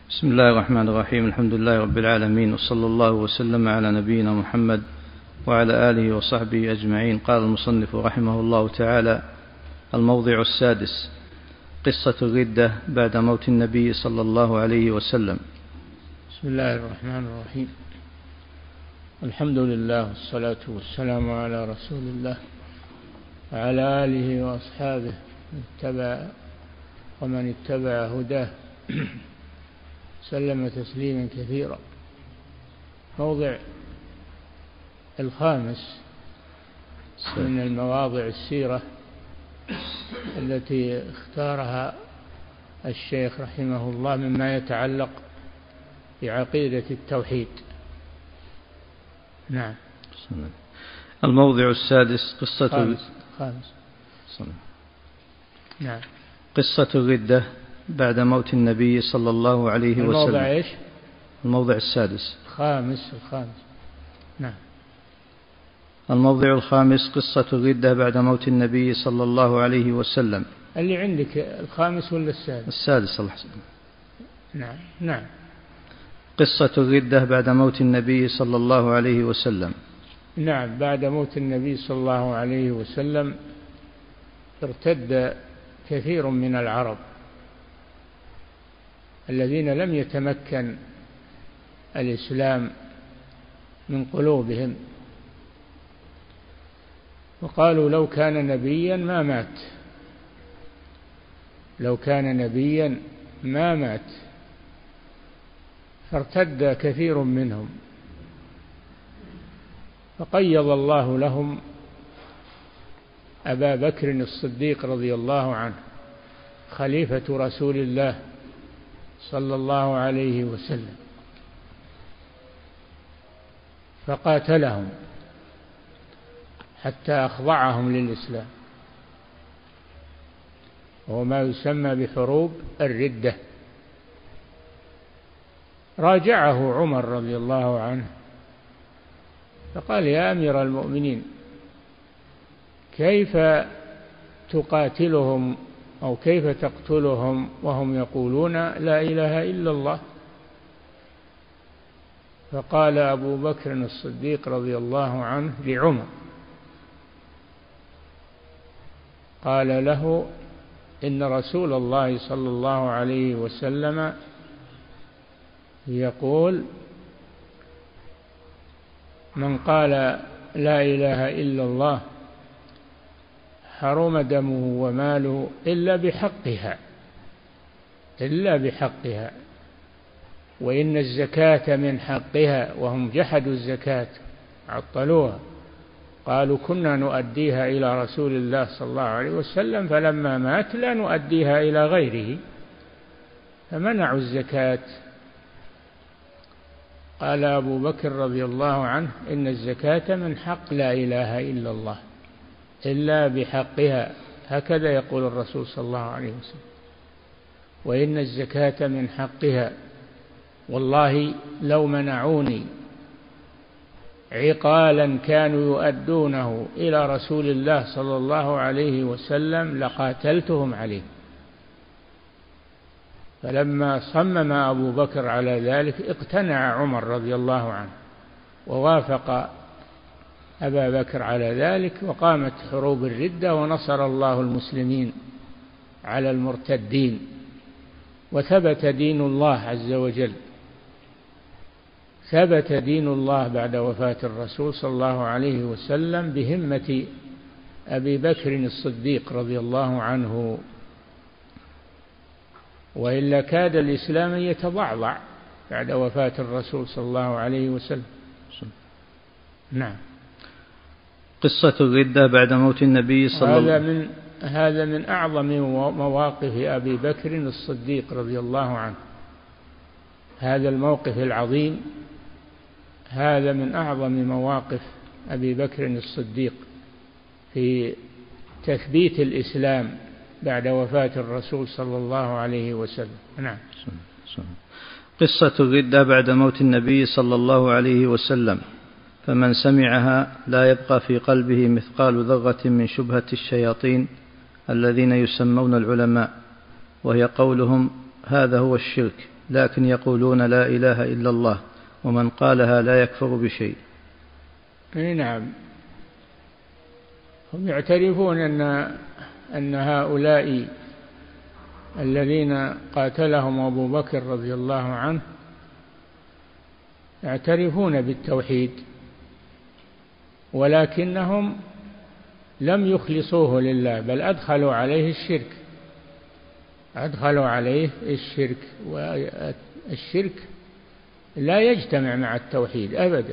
بسم الله الرحمن الرحيم. الحمد لله رب العالمين، وصلى الله وسلم على نبينا محمد وعلى آله وصحبه أجمعين. قال المصنف رحمه الله تعالى: الموضع السادس: قصة الردة بعد موت النبي صلى الله عليه وسلم. بسم الله الرحمن الرحيم. الحمد لله والصلاة والسلام على رسول الله وعلى آله وأصحابه ومن اتبع هداه سلم تسليما كثيرا. موضع الخامس من المواضع السيرة التي اختارها الشيخ رحمه الله مما يتعلق بعقيدة التوحيد. نعم. الموضع السادس: خامس. نعم. قصة الردة بعد موت النبي صلى الله عليه وسلم. الموضع ايش؟ الموضع السادس. الخامس. نعم. الموضع الخامس: قصة الردة بعد موت النبي صلى الله عليه وسلم. اللي عندك الخامس ولا السادس؟ السادس. الله نعم. قصة الردة بعد موت النبي صلى الله عليه وسلم. نعم. بعد موت النبي صلى الله عليه وسلم ارتد كثير من العرب الذين لم يتمكن الإسلام من قلوبهم، وقالوا لو كان نبيا ما مات، لو كان نبيا ما مات، فارتد كثير منهم، فقيض الله لهم أبا بكر الصديق رضي الله عنه خليفة رسول الله صلى الله عليه وسلم، فقاتلهم حتى أخضعهم للإسلام، وهو ما يسمى بحروب الردة. راجعه عمر رضي الله عنه فقال: يا أمير المؤمنين، كيف تقاتلهم أو كيف تقتلهم وهم يقولون لا إله إلا الله؟ فقال أبو بكر الصديق رضي الله عنه لعمر، قال له: إن رسول الله صلى الله عليه وسلم يقول: من قال لا إله إلا الله حرم دمه وماله إلا بحقها، وإن الزكاة من حقها، وهم جحدوا الزكاة عطلوها، قالوا كنا نؤديها إلى رسول الله صلى الله عليه وسلم، فلما مات لا نؤديها إلى غيره فمنعوا الزكاة. قال أبو بكر رضي الله عنه: إن الزكاة من حق لا إله إلا الله إلا بحقها، هكذا يقول الرسول صلى الله عليه وسلم، وإن الزكاة من حقها، والله لو منعوني عقالا كانوا يؤدونه إلى رسول الله صلى الله عليه وسلم لقاتلتهم عليه. فلما صمم أبو بكر على ذلك اقتنع عمر رضي الله عنه ووافق أبا بكر على ذلك، وقامت حروب الردة، ونصر الله المسلمين على المرتدين، وثبت دين الله عز وجل، ثبت دين الله بعد وفاة الرسول صلى الله عليه وسلم بهمة أبي بكر الصديق رضي الله عنه، وإلا كاد الإسلام يتضعضع بعد وفاة الرسول صلى الله عليه وسلم. نعم. قصة الردة بعد موت النبي صلى الله عليه وسلم. هذا من أعظم مواقف أبي بكر الصديق رضي الله عنه، هذا الموقف العظيم، هذا من أعظم مواقف أبي بكر الصديق في تثبيت الإسلام بعد وفاة الرسول صلى الله عليه وسلم. نعم. قصة الردة بعد موت النبي صلى الله عليه وسلم: فمن سمعها لا يبقى في قلبه مثقال ذرة من شبهة الشياطين الذين يسمون العلماء، وهي قولهم: هذا هو الشرك، لكن يقولون لا إله إلا الله، ومن قالها لا يكفر بشيء. نعم، هم يعترفون أن هؤلاء الذين قاتلهم أبو بكر رضي الله عنه يعترفون بالتوحيد، ولكنهم لم يخلصوه لله، بل أدخلوا عليه الشرك، والشرك لا يجتمع مع التوحيد أبدا.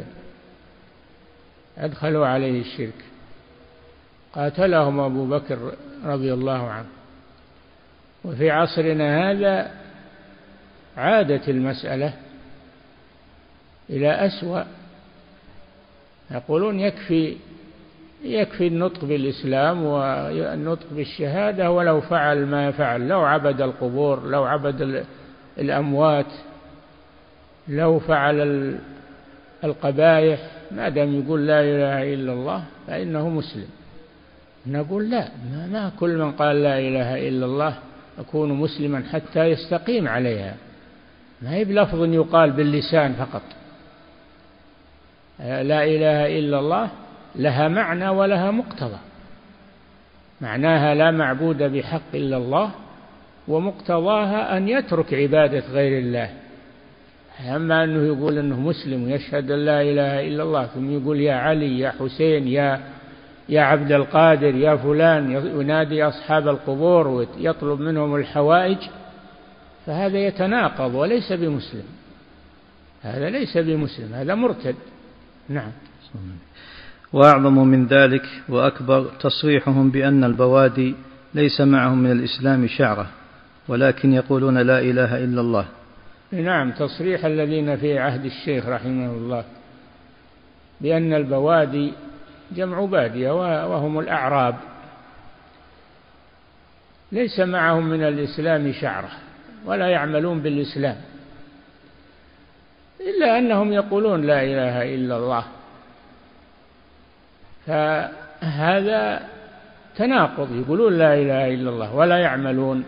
أدخلوا عليه الشرك، قاتلهم أبو بكر رضي الله عنه. وفي عصرنا هذا عادت المسألة إلى أسوأ، يقولون يكفي النطق بالإسلام والنطق بالشهادة ولو فعل ما فعل، لو عبد القبور، لو عبد الأموات، لو فعل القبائح، ما دام يقول لا إله إلا الله فإنه مسلم. نقول لا، ما كل من قال لا إله إلا الله يكون مسلما حتى يستقيم عليها، ما هي بلفظ يقال باللسان فقط. لا إله إلا الله لها معنى ولها مقتضى. معناها لا معبود بحق إلا الله، ومقتضاها أن يترك عبادة غير الله. أما أنه يقول أنه مسلم ويشهد أن لا إله إلا الله ثم يقول يا علي، يا حسين، يا عبد القادر، يا فلان، ينادي أصحاب القبور ويطلب منهم الحوائج، فهذا يتناقض وليس بمسلم. هذا ليس بمسلم، هذا مرتد. نعم. وأعظم من ذلك وأكبر تصريحهم بأن البوادي ليس معهم من الإسلام شعرة، ولكن يقولون لا إله إلا الله. نعم، تصريح الذين في عهد الشيخ رحمه الله بأن البوادي جمع بادية وهم الأعراب ليس معهم من الإسلام شعرة ولا يعملون بالإسلام، إلا أنهم يقولون لا إله إلا الله. فهذا تناقض، يقولون لا إله إلا الله ولا يعملون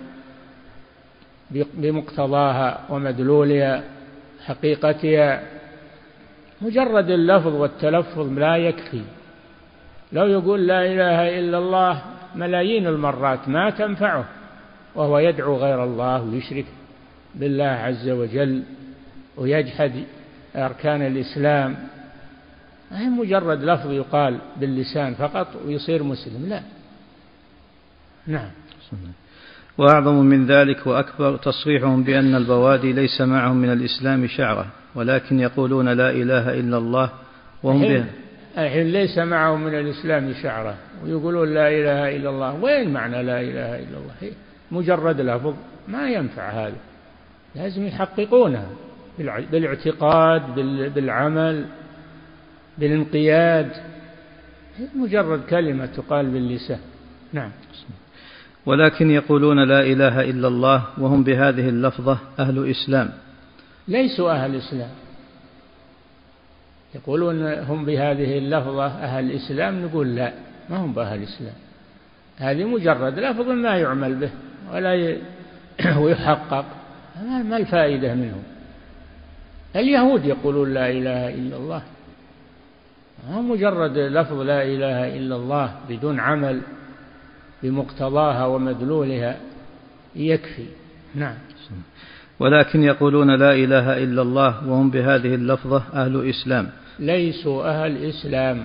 بمقتضاها ومدلولها حقيقتها. مجرد اللفظ والتلفظ لا يكفي. لو يقول لا إله إلا الله ملايين المرات ما تنفعه، وهو يدعو غير الله ويشرك بالله عز وجل ويجحد أركان الإسلام. ما هي مجرد لفظ يقال باللسان فقط ويصير مسلم، لا. نعم. وأعظم من ذلك وأكبر تصريحهم بأن البوادي ليس معهم من الإسلام شعرة، ولكن يقولون لا إله إلا الله وهم بها. الحين ليس معهم من الإسلام شعرة ويقولون لا إله إلا الله، وين معنى لا إله إلا الله؟ مجرد لفظ ما ينفع، هذا لازم يحققونها بالاعتقاد، بالعمل، بالانقياد. مجرد كلمة تقال باللسان. نعم. ولكن يقولون لا إله إلا الله وهم بهذه اللفظة أهل إسلام. ليسوا أهل إسلام. يقولون هم بهذه اللفظة أهل إسلام، نقول لا، ما هم بأهل إسلام. هذه مجرد لفظ ما يعمل به ولا ويحقق، ما الفائدة منه؟ اليهود يقولون لا إله إلا الله، مجرد لفظ لا إله إلا الله بدون عمل بمقتضاها ومدلولها يكفي. نعم. ولكن يقولون لا إله إلا الله وهم بهذه اللفظة أهل إسلام. ليسوا أهل إسلام،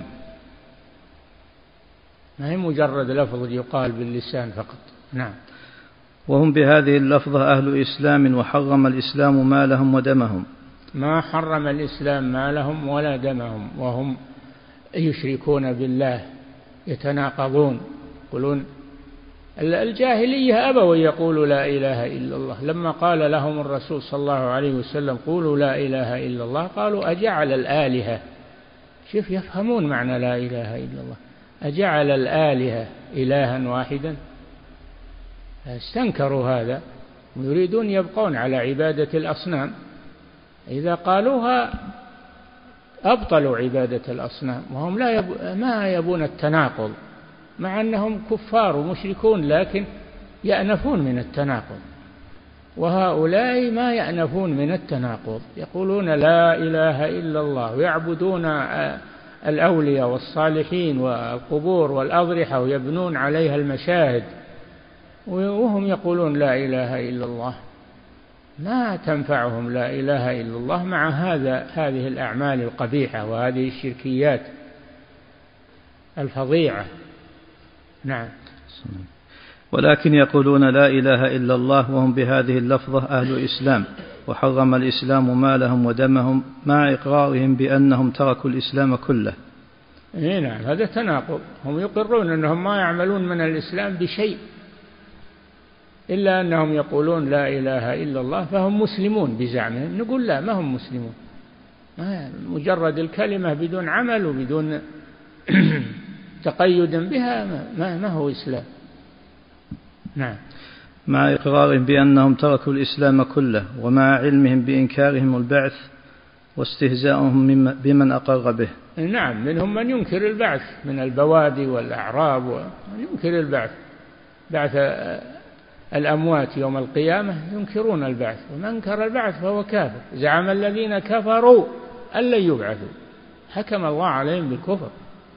ما هي مجرد لفظ يقال باللسان فقط. نعم. وهم بهذه اللفظة أهل إسلام، وحرم الإسلام مالهم ودمهم. ما حرم الإسلام مالهم ولا دمهم، وهم يشركون بالله، يتناقضون. يقولون الجاهلية أبوا يقولوا لا إله إلا الله، لما قال لهم الرسول صلى الله عليه وسلم قولوا لا إله إلا الله، قالوا أجعل الآلهة، شوف يفهمون معنى لا إله إلا الله، أجعل الآلهة إلها واحدا. استنكروا هذا ويريدون يبقون على عبادة الأصنام، إذا قالوها أبطلوا عبادة الأصنام، وهم ما يبون التناقض، مع أنهم كفار ومشركون، لكن يأنفون من التناقض. وهؤلاء ما يأنفون من التناقض، يقولون لا إله إلا الله ويعبدون الأولياء والصالحين والقبور والأضرحة ويبنون عليها المشاهد، وهم يقولون لا إله إلا الله. ما تنفعهم لا إله إلا الله مع هذه الأعمال القبيحة وهذه الشركيات الفظيعة. نعم. ولكن يقولون لا إله إلا الله وهم بهذه اللفظة أهل إسلام، وحرم الإسلام مالهم ودمهم مع إقرارهم بأنهم تركوا الإسلام كله. نعم، هذا تناقض. هم يقرون أنهم ما يعملون من الإسلام بشيء، إلا أنهم يقولون لا إله إلا الله فهم مسلمون بزعمهم. نقول لا، ما هم مسلمون. مجرد الكلمة بدون عمل وبدون تقيد بها ما هو إسلام. نعم. مع إقرارهم بأنهم تركوا الإسلام كله، ومع علمهم بإنكارهم البعث واستهزاؤهم بمن أقر به. نعم، منهم من ينكر البعث من البوادي والأعراب، ومن ينكر البعث، بعث الأموات يوم القيامة ينكرون البعث، ومن انكر البعث فهو كافر. زعم الذين كفروا أن لن يبعثوا، حكم الله عليهم بالكفر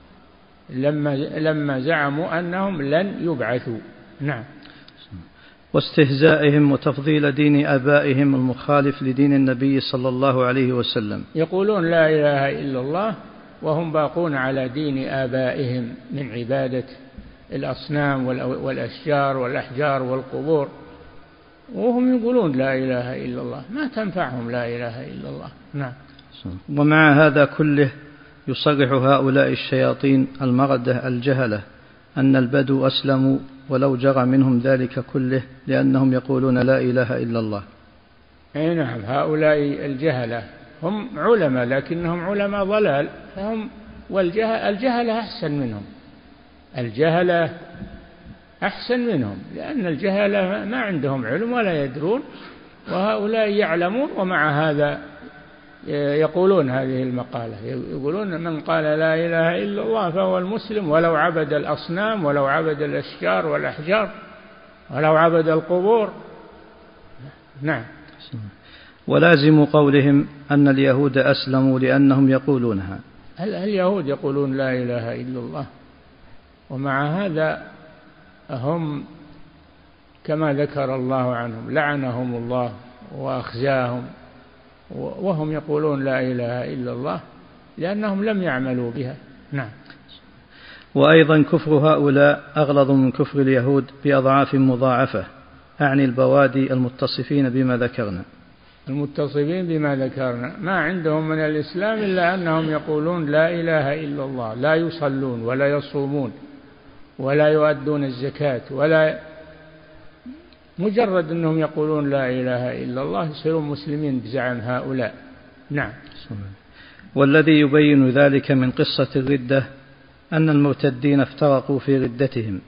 لما زعموا أنهم لن يبعثوا. نعم. واستهزائهم وتفضيل دين آبائهم المخالف لدين النبي صلى الله عليه وسلم. يقولون لا إله إلا الله وهم باقون على دين آبائهم من عبادة الأصنام والأشجار والأحجار والقبور، وهم يقولون لا إله إلا الله. ما تنفعهم لا إله إلا الله. نعم. ومع هذا كله يصرح هؤلاء الشياطين المردة الجهلة أن البدو أسلموا ولو جرى منهم ذلك كله، لأنهم يقولون لا إله إلا الله. أي نعم، هؤلاء الجهلة هم علماء لكنهم علماء ضلال، فهم والجهلة أحسن منهم. الجهلة أحسن منهم، لأن الجهلة ما عندهم علم ولا يدرون، وهؤلاء يعلمون ومع هذا يقولون هذه المقالة. يقولون من قال لا إله إلا الله فهو المسلم ولو عبد الأصنام ولو عبد الأشجار والأحجار ولو عبد القبور. نعم. ولازم قولهم أن اليهود أسلموا لأنهم يقولونها. اليهود يقولون لا إله إلا الله، ومع هذا هم كما ذكر الله عنهم لعنهم الله وأخزاهم، وهم يقولون لا إله إلا الله لأنهم لم يعملوا بها. نعم. وأيضا كفر هؤلاء أغلظ من كفر اليهود بأضعاف مضاعفة، أعني البوادي المتصفين بما ذكرنا. المتصفين بما ذكرنا ما عندهم من الإسلام إلا أنهم يقولون لا إله إلا الله، لا يصلون ولا يصومون ولا يؤدون الزكاة، ولا مجرد أنهم يقولون لا إله إلا الله يصيرون مسلمين بزعم هؤلاء. نعم. والذي يبين ذلك من قصة الردة أن المرتدين افترقوا في ردتهم.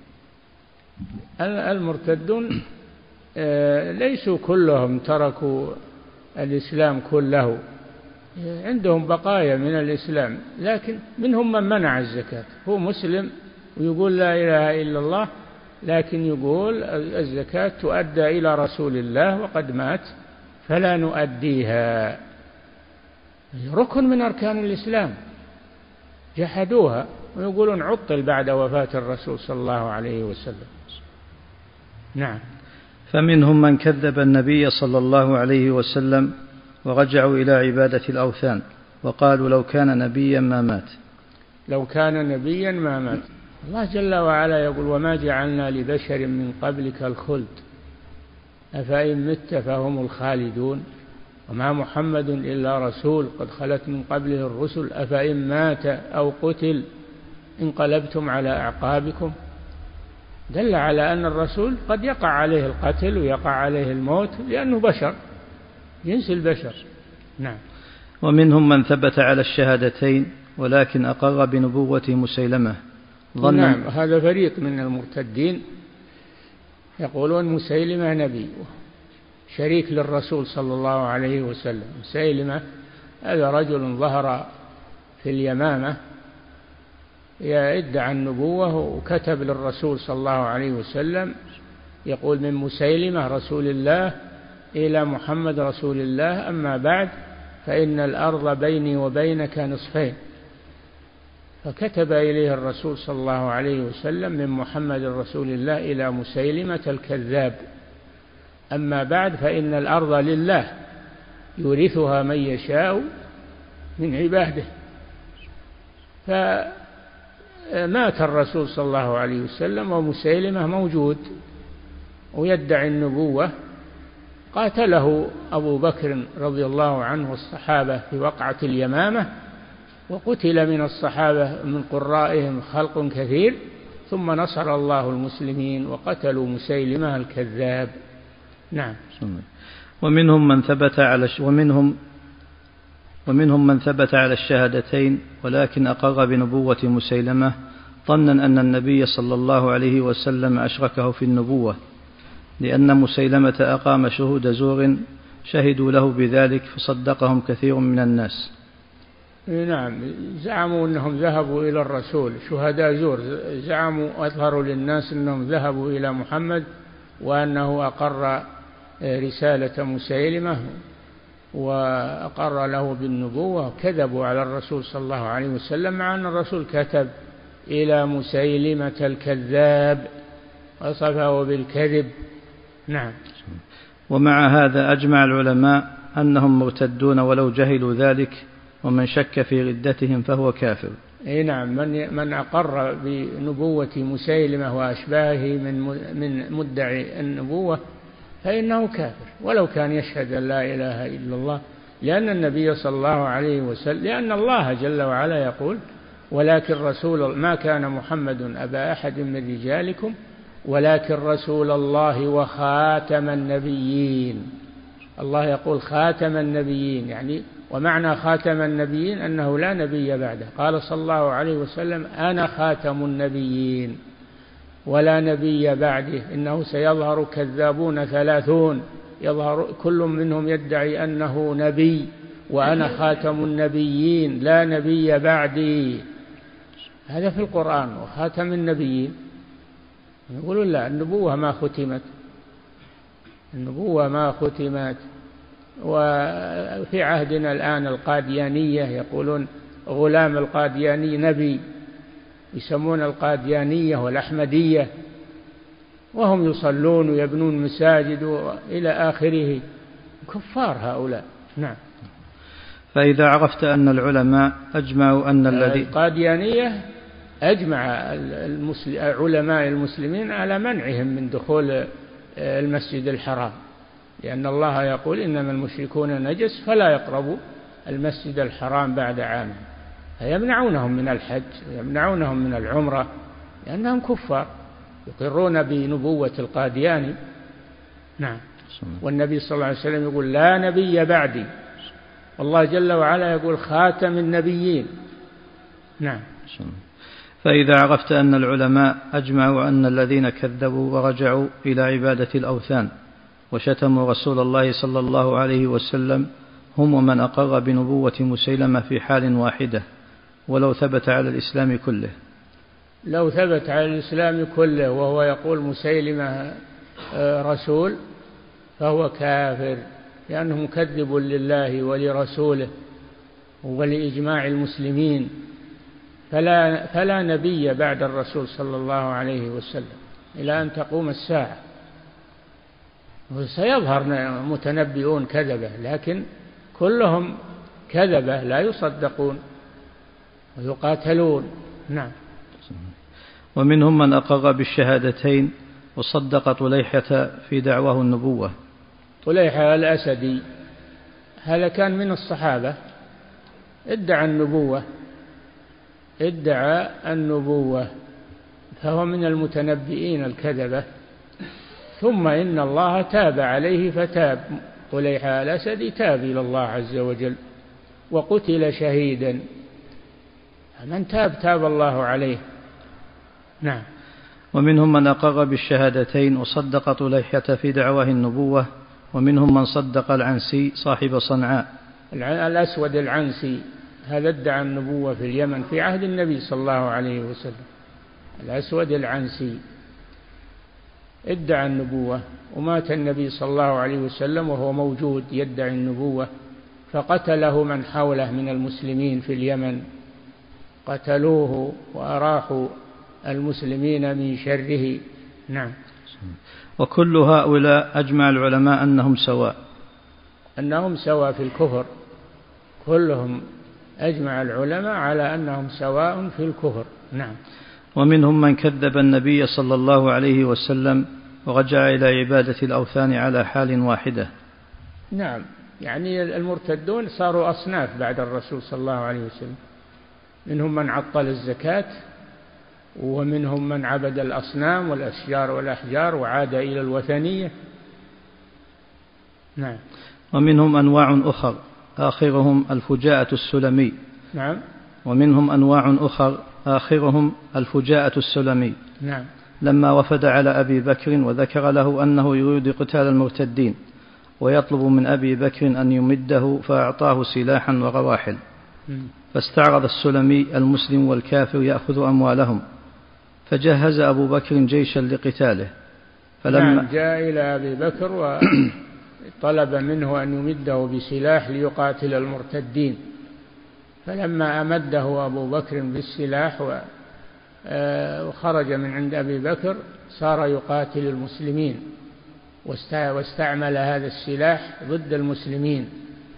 المرتدون ليسوا كلهم تركوا الإسلام كله، عندهم بقايا من الإسلام، لكن منهم من منع الزكاة. هو مسلم ويقول لا إله إلا الله، لكن يقول الزكاة تؤدى إلى رسول الله وقد مات فلا نؤديها. ركن من أركان الإسلام جحدوها ويقولون عطل بعد وفاة الرسول صلى الله عليه وسلم. نعم. فمنهم من كذب النبي صلى الله عليه وسلم ورجعوا إلى عبادة الأوثان وقالوا لو كان نبيا ما مات. لو كان نبيا ما مات. الله جل وعلا يقول وما جعلنا لبشر من قبلك الخلد أفإن مت فهم الخالدون وما محمد إلا رسول قد خلت من قبله الرسل أفإن مات أو قتل انقلبتم على أعقابكم. دل على أن الرسول قد يقع عليه القتل ويقع عليه الموت لأنه بشر، جنس البشر. نعم. ومنهم من ثبت على الشهادتين ولكن أقر بنبوة مسيلمة ظنا. نعم، هذا فريق من المرتدين يقولون مسيلمة نبي شريك للرسول صلى الله عليه وسلم. مسيلمة هذا رجل ظهر في اليمامة يدعي النبوة وكتب للرسول صلى الله عليه وسلم يقول من مسيلمة رسول الله إلى محمد رسول الله، أما بعد فإن الأرض بيني وبينك نصفين. فكتب إليه الرسول صلى الله عليه وسلم من محمد رسول الله إلى مسيلمة الكذاب: أما بعد فإن الأرض لله يورثها من يشاء من عباده. فمات الرسول صلى الله عليه وسلم ومسيلمة موجود ويدعي النبوة. قاتله أبو بكر رضي الله عنه والصحابة في وقعة اليمامة، وقتل من الصحابة من قرائهم خلق كثير، ثم نصر الله المسلمين وقتلوا مسيلمة الكذاب. نعم. ومنهم من ثبت على الشهادتين ولكن أقر بنبوة مسيلمة ظنا أن النبي صلى الله عليه وسلم أشركه في النبوة، لأن مسيلمة أقام شهود زور شهدوا له بذلك فصدقهم كثير من الناس. نعم، زعموا أنهم ذهبوا إلى الرسول، شهداء زور، زعموا أظهروا للناس أنهم ذهبوا إلى محمد وأنه أقر رسالة مسيلمة وأقر له بالنبوة، كذبوا على الرسول صلى الله عليه وسلم، مع أن الرسول كتب إلى مسيلمة الكذاب وصفه بالكذب. نعم. ومع هذا أجمع العلماء أنهم مرتدون ولو جهلوا ذلك، ومن شك في ردتهم فهو كافر. نعم، من أقر بنبوة مسيلمة وأشباهه من مدعي النبوة فإنه كافر ولو كان يشهد أن لا إله إلا الله، لأن النبي صلى الله عليه وسلم، لأن الله جل وعلا يقول: ولكن رسول ما كان محمد أبا أحد من رجالكم ولكن رسول الله وخاتم النبيين. الله يقول خاتم النبيين، يعني ومعنى خاتم النبيين أنه لا نبي بعده. قال صلى الله عليه وسلم: أنا خاتم النبيين ولا نبي بعده، إنه سيظهر كذابون 30 يظهر كل منهم يدعي أنه نبي، وأنا خاتم النبيين لا نبي بعدي. هذا في القرآن، وخاتم النبيين. يقولون لا، النبوة ما ختمت، النبوة ما ختمت. وفي عهدنا الآن القاديانية يقولون غلام القادياني نبي، يسمون القاديانية والأحمدية، وهم يصلون ويبنون مساجد إلى آخره، كفار هؤلاء. نعم. فإذا عرفت أن العلماء أجمعوا أن الذي القاديانية أجمع علماء المسلمين على منعهم من دخول المسجد الحرام، لأن الله يقول: إنما المشركون نجس فلا يقربوا المسجد الحرام بعد عام. فيمنعونهم من الحج ويمنعونهم من العمرة لأنهم كفار يقرون بنبوة القادياني. نعم. والنبي صلى الله عليه وسلم يقول: لا نبي بعدي، والله جل وعلا يقول: خاتم النبيين. نعم. فإذا عرفت أن العلماء أجمعوا أن الذين كذبوا ورجعوا إلى عبادة الأوثان وشتموا رسول الله صلى الله عليه وسلم هم من أقر بنبوة مسيلمة في حال واحدة ولو ثبت على الإسلام كله. لو ثبت على الإسلام كله وهو يقول مسيلمة رسول فهو كافر، لأنه مكذب لله ولرسوله ولإجماع المسلمين. فلا نبي بعد الرسول صلى الله عليه وسلم إلى أن تقوم الساعة. وسيظهر متنبئون كذبة، لكن كلهم كذبة لا يصدقون ويقاتلون. نعم. ومنهم من أقر بالشهادتين وصدق طليحة في دعواه النبوة. طليحة الأسدي هذا كان من الصحابة، ادعى النبوة، فهو من المتنبئين الكذبة. ثم إن الله تاب عليه فتاب، طليحة الأسدي تاب إلى الله عز وجل وقتل شهيدا. من تاب الله عليه. نعم. ومنهم من أقر بالشهادتين وصدق طليحة في دعواه النبوة، ومنهم من صدق العنسي صاحب صنعاء. الأسود العنسي هذا ادعى النبوة في اليمن في عهد النبي صلى الله عليه وسلم، الأسود العنسي. ادعى النبوة، ومات النبي صلى الله عليه وسلم وهو موجود يدعي النبوة، فقتله من حوله من المسلمين في اليمن، قتلوه وأراحوا المسلمين من شره. نعم. وكل هؤلاء أجمع العلماء أنهم سواء في الكفر، كلهم أجمع العلماء على أنهم سواء في الكفر. نعم. ومنهم من كذب النبي صلى الله عليه وسلم ورجع إلى عبادة الأوثان على حال واحدة. نعم، يعني المرتدون صاروا أصناف بعد الرسول صلى الله عليه وسلم، منهم من عطل الزكاة، ومنهم من عبد الأصنام والأشجار والأحجار وعاد إلى الوثنية. نعم. ومنهم أنواع أخر آخرهم الفجاءة السلمي. نعم. ومنهم أنواع أخر آخرهم الفجاءة السلمي. نعم. لما وفد على أبي بكر وذكر له أنه يريد قتال المرتدين ويطلب من أبي بكر أن يمده، فأعطاه سلاحا ورواحل، فاستعرض السلمي المسلم والكافر يأخذ أموالهم، فجهز أبو بكر جيشا لقتاله. فلما جاء إلى أبي بكر وطلب منه أن يمده بسلاح ليقاتل المرتدين، فلما أمده أبو بكر بالسلاح وخرج من عند أبي بكر صار يقاتل المسلمين، واستعمل هذا السلاح ضد المسلمين،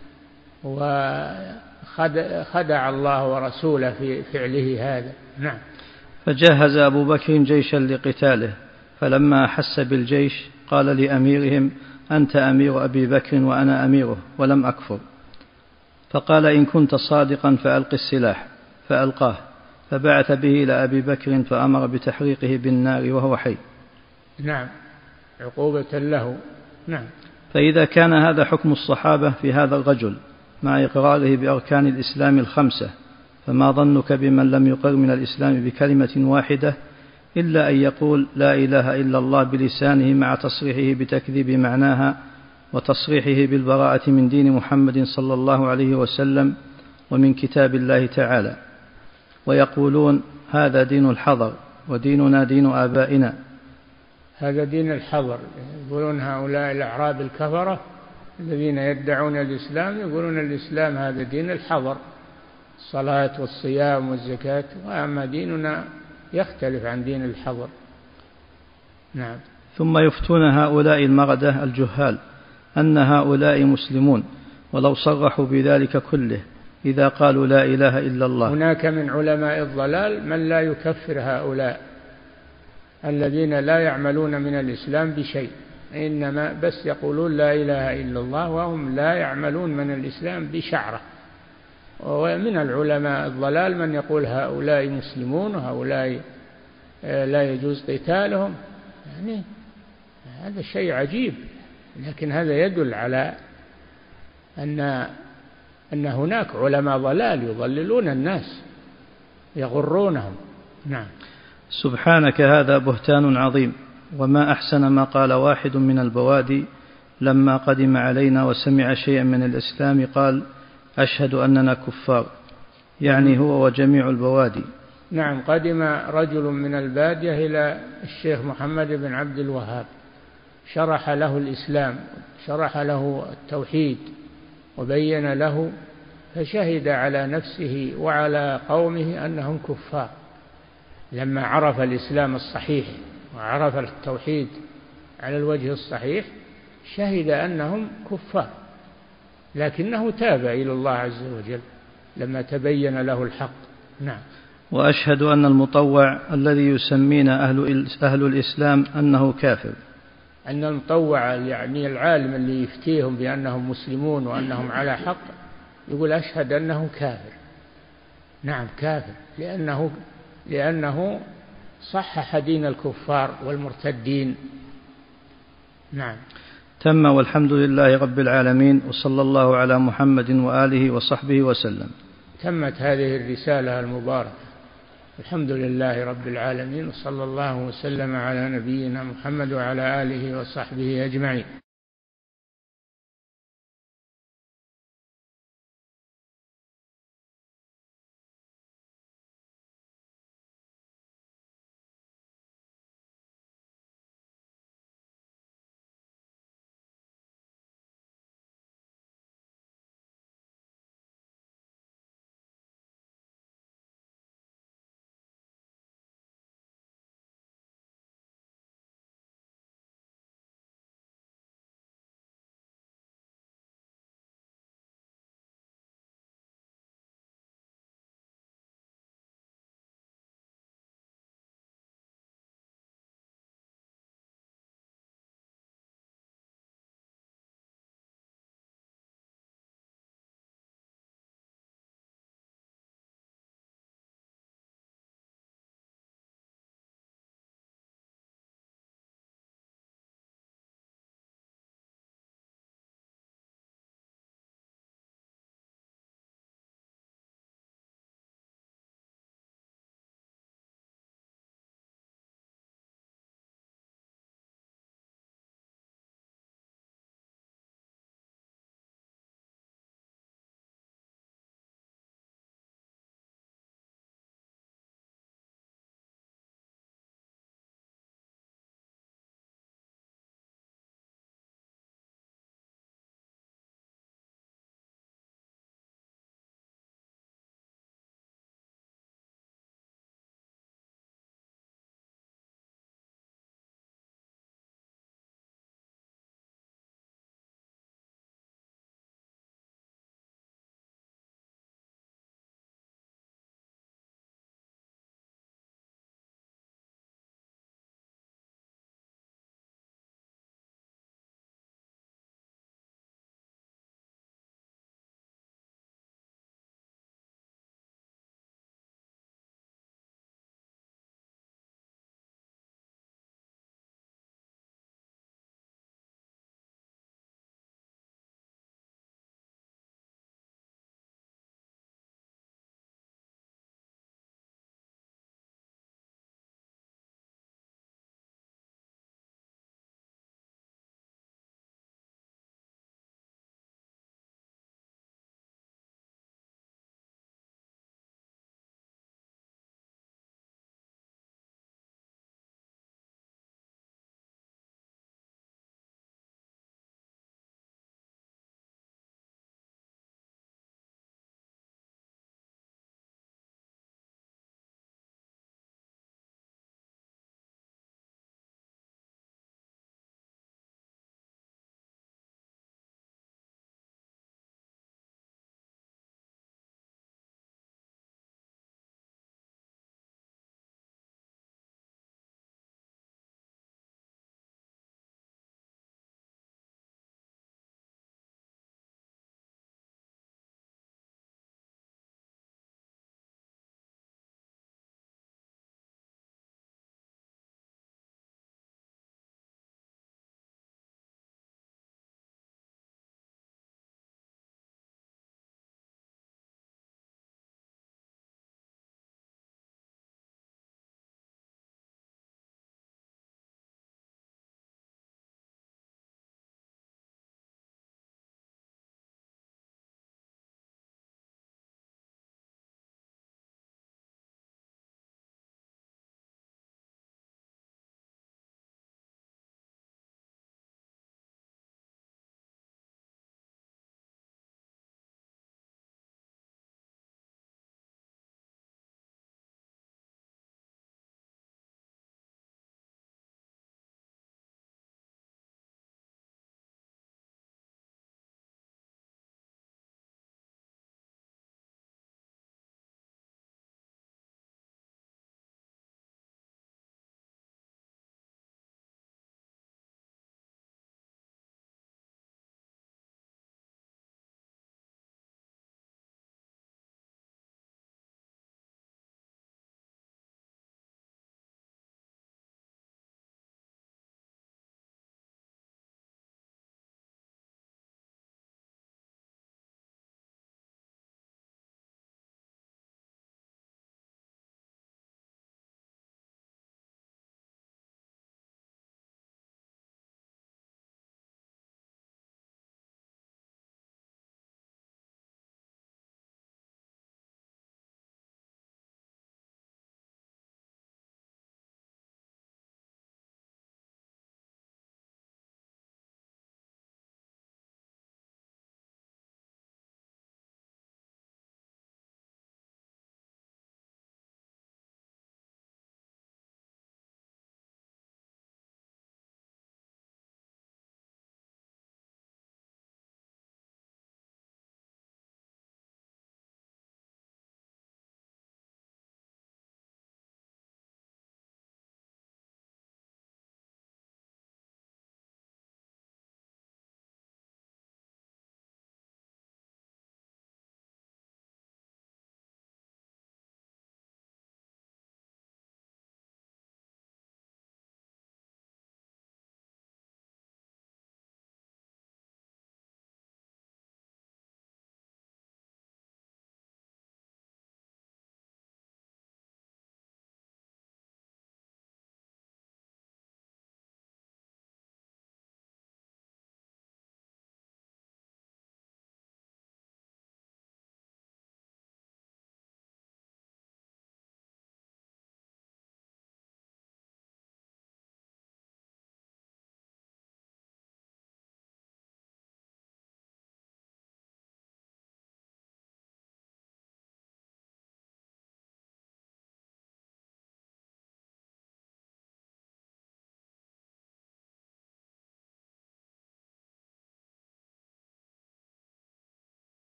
وخدع الله ورسوله في فعله هذا. نعم. فجهز أبو بكر جيشا لقتاله، فلما أحس بالجيش قال لأميرهم: أنت أمير أبي بكر وأنا أميره، ولم أكفر. فقال: إن كنت صادقا فألق السلاح، فألقاه، فبعث به إلى أبي بكر فأمر بتحريقه بالنار وهو حي. نعم، عقوبة له. نعم. فإذا كان هذا حكم الصحابة في هذا الرجل مع إقراره بأركان الإسلام الخمسة، فما ظنك بمن لم يقر من الإسلام بكلمة واحدة إلا أن يقول لا إله إلا الله بلسانه مع تصريحه بتكذيب معناها وتصريحه بالبراءة من دين محمد صلى الله عليه وسلم ومن كتاب الله تعالى، ويقولون هذا دين الحضر وديننا دين آبائنا. هذا دين الحضر، يقولون هؤلاء الأعراب الكفرة الذين يدعون الإسلام، يقولون الإسلام هذا دين الحضر، الصلاة والصيام والزكاة، وأما ديننا يختلف عن دين الحضر. نعم. ثم يفتون هؤلاء المردة الجهال أن هؤلاء مسلمون ولو صرحوا بذلك كله إذا قالوا لا إله إلا الله. هناك من علماء الضلال من لا يكفر هؤلاء الذين لا يعملون من الإسلام بشيء، إنما بس يقولون لا إله إلا الله وهم لا يعملون من الإسلام بشعرة. ومن العلماء الضلال من يقول هؤلاء مسلمون وهؤلاء لا يجوز قتالهم، يعني هذا شيء عجيب، لكن هذا يدل على أن هناك علماء ضلال يضللون الناس يغرونهم. نعم. سبحانك، هذا بهتان عظيم. وما أحسن ما قال واحد من البوادي لما قدم علينا وسمع شيئا من الإسلام قال: أشهد أننا كفار، يعني هو وجميع البوادي. نعم، قدم رجل من البادية إلى الشيخ محمد بن عبد الوهاب، شرح له الإسلام، شرح له التوحيد وبين له، فشهد على نفسه وعلى قومه أنهم كفار. لما عرف الإسلام الصحيح وعرف التوحيد على الوجه الصحيح شهد أنهم كفار، لكنه تاب إلى الله عز وجل لما تبين له الحق. نعم. وأشهد أن المطوع الذي يسمينا أهل الإسلام أنه كافر. أن المطوع يعني العالم اللي يفتيهم بأنهم مسلمون وأنهم على حق يقول أشهد أنه كافر. نعم كافر، لأنه صحح دين الكفار والمرتدين. نعم. تم، والحمد لله رب العالمين، وصلى الله على محمد وآله وصحبه وسلم. تمت هذه الرسالة المباركة، الحمد لله رب العالمين، وصلى الله وسلم على نبينا محمد وعلى آله وصحبه أجمعين.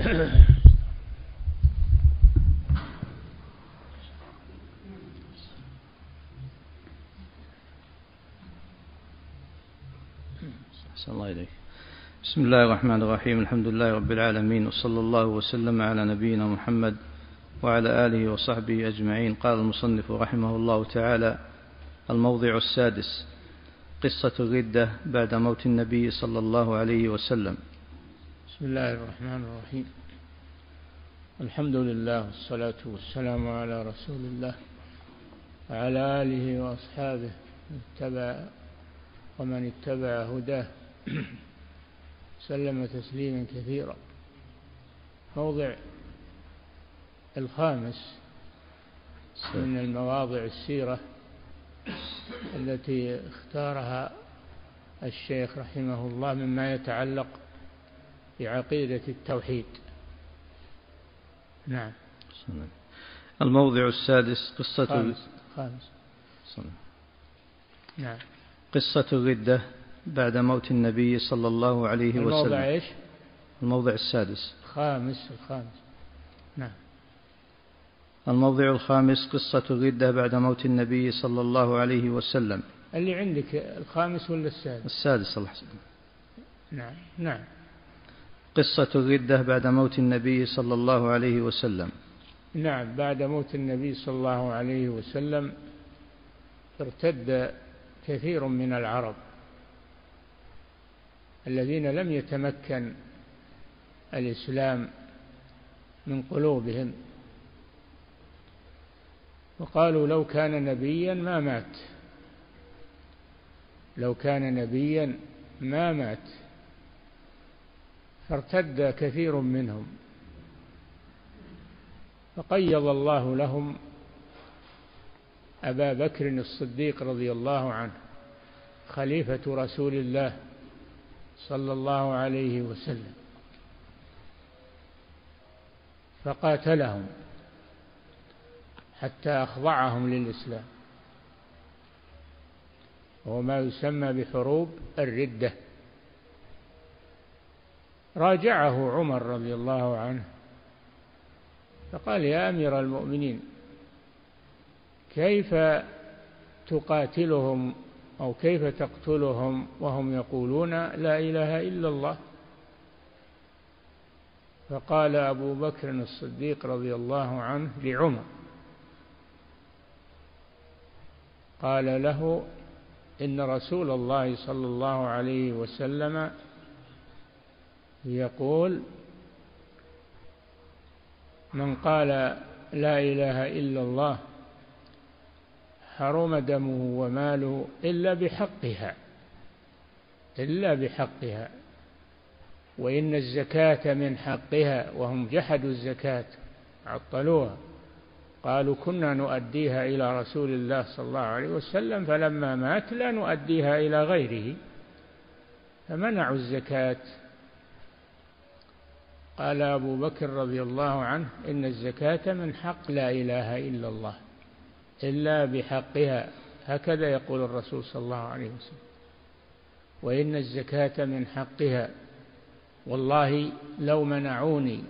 أحسن الله إليك. بسم الله الرحمن الرحيم. الحمد لله رب العالمين، وصلى الله وسلم على نبينا محمد وعلى آله وصحبه أجمعين. قال المصنف رحمه الله تعالى: الموضع السادس: قصة الردة بعد موت النبي صلى الله عليه وسلم. بسم الله الرحمن الرحيم. الحمد لله والصلاة والسلام على رسول الله وعلى آله وأصحابه ومن اتبع هداه سلم تسليما كثيرا. موضع الخامس من المواضع السيرة التي اختارها الشيخ رحمه الله مما يتعلق بعقيدة التوحيد. نعم. الموضع السادس: خامس. نعم. قصة الردة بعد موت النبي صلى الله عليه وسلم. الموضع إيش؟ الموضع السادس. الخامس. نعم. الموضع الخامس: قصة الردة بعد موت النبي صلى الله عليه وسلم. اللي عندك الخامس ولا السادس؟ السادس الله يحسن. نعم. قصة الردة بعد موت النبي صلى الله عليه وسلم. نعم. بعد موت النبي صلى الله عليه وسلم ارتد كثير من العرب الذين لم يتمكن الإسلام من قلوبهم، وقالوا لو كان نبيا ما مات، لو كان نبيا ما مات، فارتد كثير منهم، فقيض الله لهم أبا بكر الصديق رضي الله عنه خليفة رسول الله صلى الله عليه وسلم، فقاتلهم حتى أخضعهم للإسلام، وهو ما يسمى بحروب الردة. راجعه عمر رضي الله عنه فقال: يا أمير المؤمنين، كيف تقاتلهم أو كيف تقتلهم وهم يقولون لا إله إلا الله؟ فقال أبو بكر الصديق رضي الله عنه لعمر، قال له: إن رسول الله صلى الله عليه وسلم يقول: من قال لا إله إلا الله حرم دمه وماله إلا بحقها، وإن الزكاة من حقها، وهم جحدوا الزكاة عطلوها، قالوا كنا نؤديها إلى رسول الله صلى الله عليه وسلم، فلما مات لا نؤديها إلى غيره فمنعوا الزكاة. قال أبو بكر رضي الله عنه: إن الزكاة من حق لا إله إلا الله إلا بحقها، هكذا يقول الرسول صلى الله عليه وسلم، وإن الزكاة من حقها، والله لو منعوني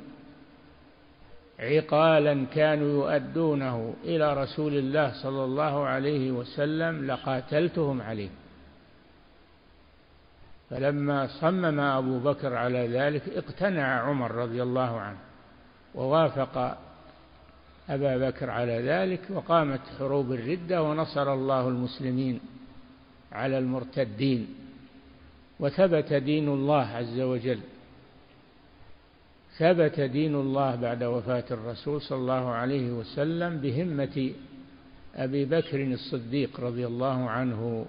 عقالا كانوا يؤدونه إلى رسول الله صلى الله عليه وسلم لقاتلتهم عليه. فلما صمم أبو بكر على ذلك اقتنع عمر رضي الله عنه ووافق أبا بكر على ذلك، وقامت حروب الردة، ونصر الله المسلمين على المرتدين، وثبت دين الله عز وجل، ثبت دين الله بعد وفاة الرسول صلى الله عليه وسلم بهمة أبي بكر الصديق رضي الله عنه،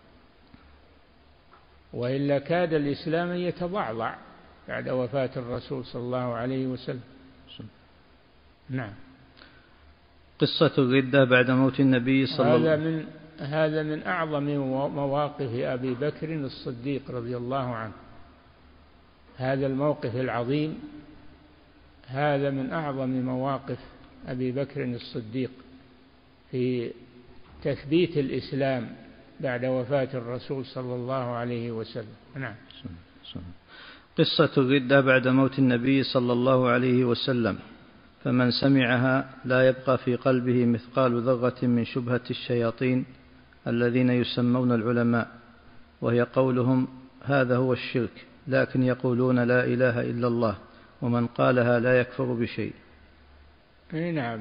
وإلا كاد الإسلام يتضعضع بعد وفاة الرسول صلى الله عليه وسلم. نعم. قصة الردة بعد موت النبي صلى الله عليه وسلم. هذا من أعظم مواقف أبي بكر الصديق رضي الله عنه، هذا الموقف العظيم، هذا من أعظم مواقف أبي بكر الصديق في تثبيت الإسلام بعد وفاة الرسول صلى الله عليه وسلم. نعم. قصة الردة بعد موت النبي صلى الله عليه وسلم، فمن سمعها لا يبقى في قلبه مثقال ذرة من شبهة الشياطين الذين يسمون العلماء، وهي قولهم هذا هو الشرك، لكن يقولون لا إله إلا الله، ومن قالها لا يكفر بشيء. نعم،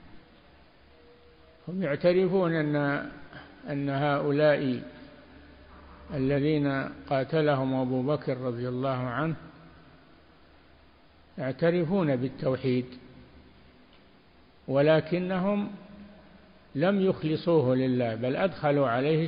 هم يعترفون أن هؤلاء الذين قاتلهم أبو بكر رضي الله عنه يعترفون بالتوحيد، ولكنهم لم يخلصوه لله، بل أدخلوا عليه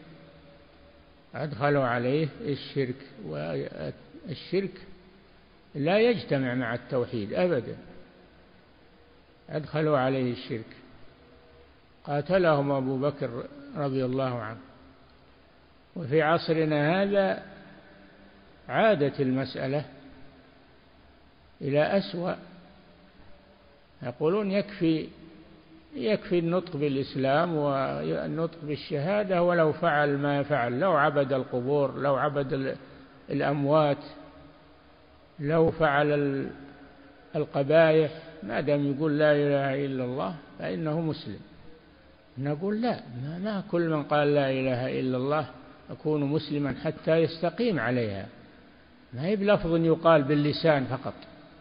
الشرك، والشرك لا يجتمع مع التوحيد أبدا. أدخلوا عليه الشرك، قاتلهم أبو بكر رضي الله عنه. وفي عصرنا هذا عادت المسألة إلى أسوأ، يقولون يكفي النطق بالإسلام والنطق بالشهادة ولو فعل ما فعل، لو عبد القبور، لو عبد الأموات، لو فعل القبائح، ما دام يقول لا إله إلا الله فإنه مسلم. نقول لا، ما كل من قال لا إله إلا الله أكون مسلما حتى يستقيم عليها، ما هي بلفظ يقال باللسان فقط.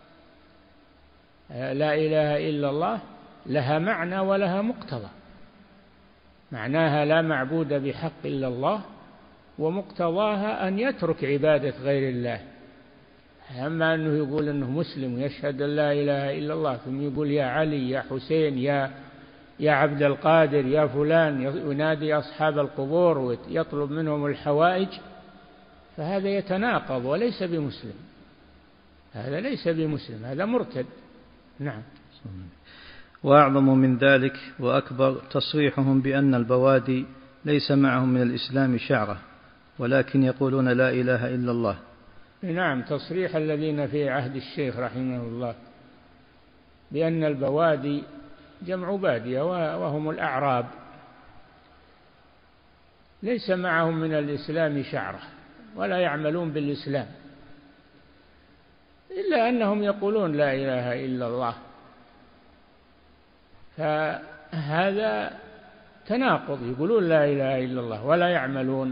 لا إله إلا الله لها معنى ولها مقتضى. معناها لا معبود بحق إلا الله، ومقتضاها أن يترك عبادة غير الله. أما أنه يقول أنه مسلم ويشهد أن لا إله إلا الله ثم يقول يا علي، يا حسين، يا عبد القادر، يا فلان، ينادي أصحاب القبور ويطلب منهم الحوائج، فهذا يتناقض وليس بمسلم. هذا ليس بمسلم، هذا مرتد. نعم. وأعظم من ذلك وأكبر تصريحهم بأن البوادي ليس معهم من الإسلام شعرة، ولكن يقولون لا إله إلا الله. نعم، تصريح الذين في عهد الشيخ رحمه الله بأن البوادي جمع بادية وهم الأعراب ليس معهم من الإسلام شعرة ولا يعملون بالإسلام، إلا أنهم يقولون لا إله إلا الله. فهذا تناقض، يقولون لا إله إلا الله ولا يعملون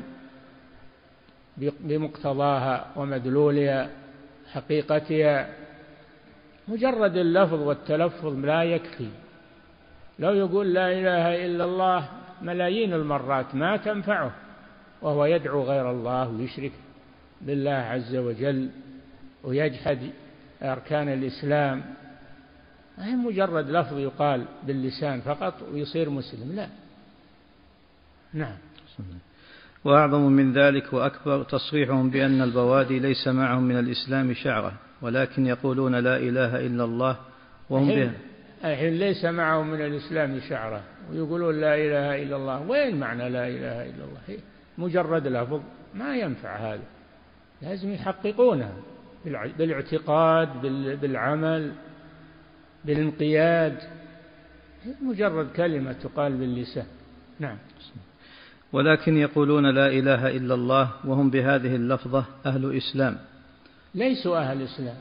بمقتضاها ومدلولها حقيقتها. مجرد اللفظ والتلفظ لا يكفي. لو يقول لا إله إلا الله ملايين المرات ما تنفعه، وهو يدعو غير الله ويشرك بالله عز وجل ويجحد أركان الإسلام. ما هي مجرد لفظ يقال باللسان فقط ويصير مسلم، لا. نعم. وأعظم من ذلك وأكبر تصريحهم بأن البوادي ليس معهم من الإسلام شعرة، ولكن يقولون لا إله إلا الله وهم بها. الحين ليس معهم من الإسلام شعرة ويقولون لا إله إلا الله. وين معنى لا إله إلا الله؟ مجرد لفظ ما ينفع. هذا لازم يحققونها بالاعتقاد، بالعمل، بالانقياد. مجرد كلمة تقال باللسان. نعم. ولكن يقولون لا إله إلا الله وهم بهذه اللفظة أهل إسلام. ليسوا أهل إسلام.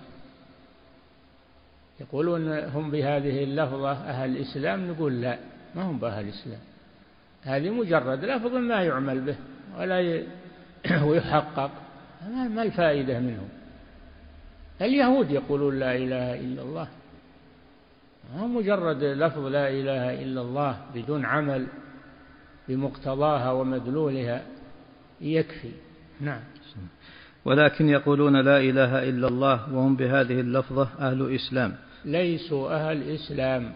يقولون هم بهذه اللفظة أهل إسلام، نقول لا، ما هم بأهل إسلام. هذه مجرد لفظ ما يعمل به ولا ويحقق، ما الفائدة منه. اليهود يقولون لا إله إلا الله، مجرد لفظ لا إله إلا الله بدون عمل بمقتضاها ومدلولها يكفي. نعم. ولكن يقولون لا إله إلا الله وهم بهذه اللفظة أهل إسلام. ليسوا أهل إسلام،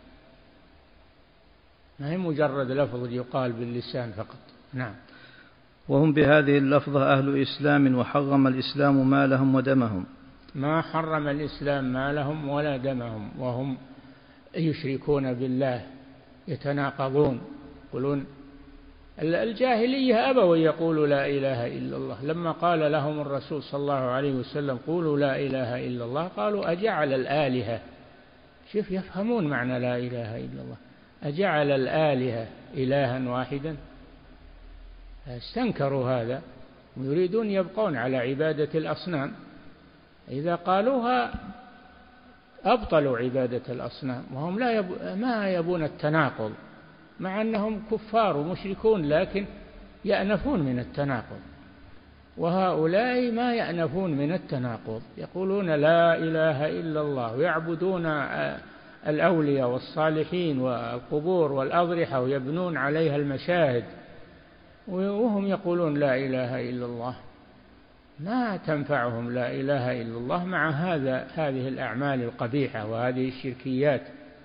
ما هي مجرد لفظ يقال باللسان فقط. نعم. وهم بهذه اللفظة أهل إسلام، وحرم الإسلام مالهم ودمهم. ما حرم الإسلام مالهم ولا دمهم، وهم يشركون بالله، يتناقضون. يقولون الجاهلية أبوا يقولوا لا إله إلا الله. لما قال لهم الرسول صلى الله عليه وسلم قولوا لا إله إلا الله، قالوا أجعل الآلهة، شوف يفهمون معنى لا إله إلا الله، أجعل الآلهة إلها واحدا. استنكروا هذا ويريدون يبقون على عبادة الأصنام. إذا قالوها أبطلوا عبادة الأصنام، وهم ما يبون التناقض، مع أنهم كفار ومشركون لكن يأنفون من التناقض، وهؤلاء ما يأنفون من التناقض، يقولون لا إله إلا الله، ويعبدون الأولياء والصالحين والقبور والأضرحة ويبنون عليها المشاهد، وهم يقولون لا إله إلا الله. ما تنفعهم لا إله إلا الله مع هذه الأعمال القبيحة وهذه الشركيات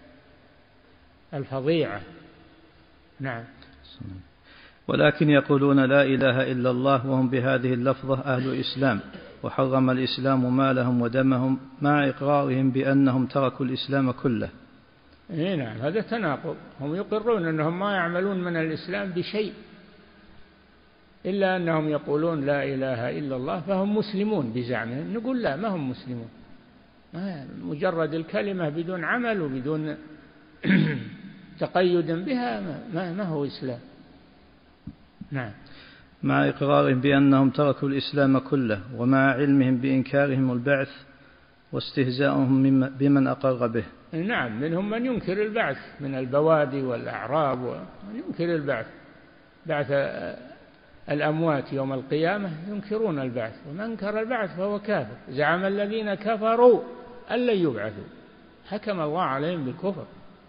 الفظيعة. نعم. ولكن يقولون لا إله إلا الله وهم بهذه اللفظة أهل إسلام، وحرم الإسلام مالهم ودمهم، مع إقرارهم بأنهم تركوا الإسلام كله. نعم، هذا تناقض. هم يقرون أنهم ما يعملون من الإسلام بشيء، إلا أنهم يقولون لا إله إلا الله فهم مسلمون بزعمهم. نقول لا، ما هم مسلمون، مجرد الكلمة بدون عمل وبدون تقيد بها ما هو إسلام. نعم. مع إقرارهم بأنهم تركوا الإسلام كله، ومع علمهم بإنكارهم البعث واستهزاؤهم بمن أقر به. نعم، منهم من ينكر البعث من البوادي والأعراب، ومن ينكر البعث، بعث الأموات يوم القيامة ينكرون البعث، ومن أنكر البعث فهو كافر. زعم الذين كفروا أن لن يبعثوا، حكم الله عليهم بالكفر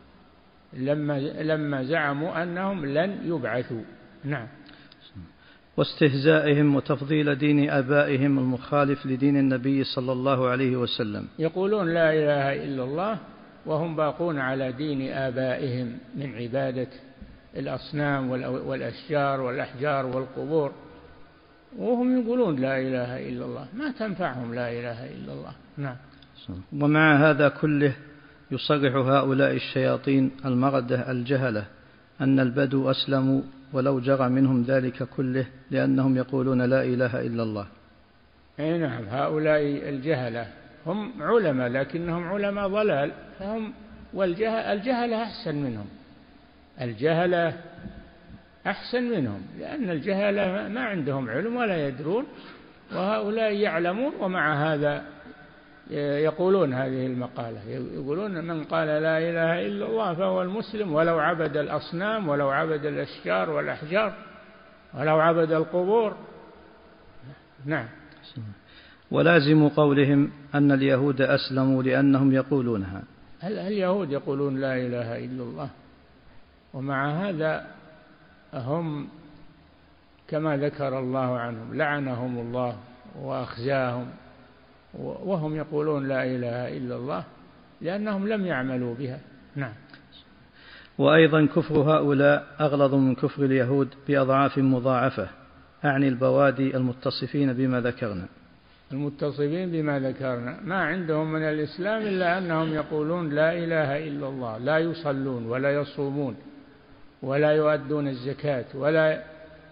لما زعموا أنهم لن يبعثوا. نعم. واستهزائهم وتفضيل دين آبائهم المخالف لدين النبي صلى الله عليه وسلم. يقولون لا إله إلا الله وهم باقون على دين آبائهم من عبادة الأصنام والأشجار والأحجار والقبور، وهم يقولون لا إله إلا الله، ما تنفعهم لا إله إلا الله. نعم. ومع هذا كله يصرح هؤلاء الشياطين المردة الجهلة أن البدو أسلموا ولو جرى منهم ذلك كله، لأنهم يقولون لا إله إلا الله. أي نعم، هؤلاء الجهلة هم علماء لكنهم علماء ضلال، والجهلة أحسن منهم، الجهلة أحسن منهم، لأن الجهلة ما عندهم علم ولا يدرون، وهؤلاء يعلمون ومع هذا يقولون هذه المقالة، يقولون من قال لا إله إلا الله فهو المسلم ولو عبد الأصنام ولو عبد الأشجار والأحجار ولو عبد القبور. نعم. ولازم قولهم أن اليهود أسلموا لأنهم يقولونها. اليهود يقولون لا إله إلا الله، ومع هذا هم كما ذكر الله عنهم لعنهم الله وأخزاهم، وهم يقولون لا إله إلا الله لأنهم لم يعملوا بها. نعم. وأيضا كفر هؤلاء أغلظ من كفر اليهود بأضعاف مضاعفة، أعني البوادي المتصفين بما ذكرنا. المتصفين بما ذكرنا ما عندهم من الإسلام إلا أنهم يقولون لا إله إلا الله، لا يصلون ولا يصومون ولا يؤدون الزكاة، ولا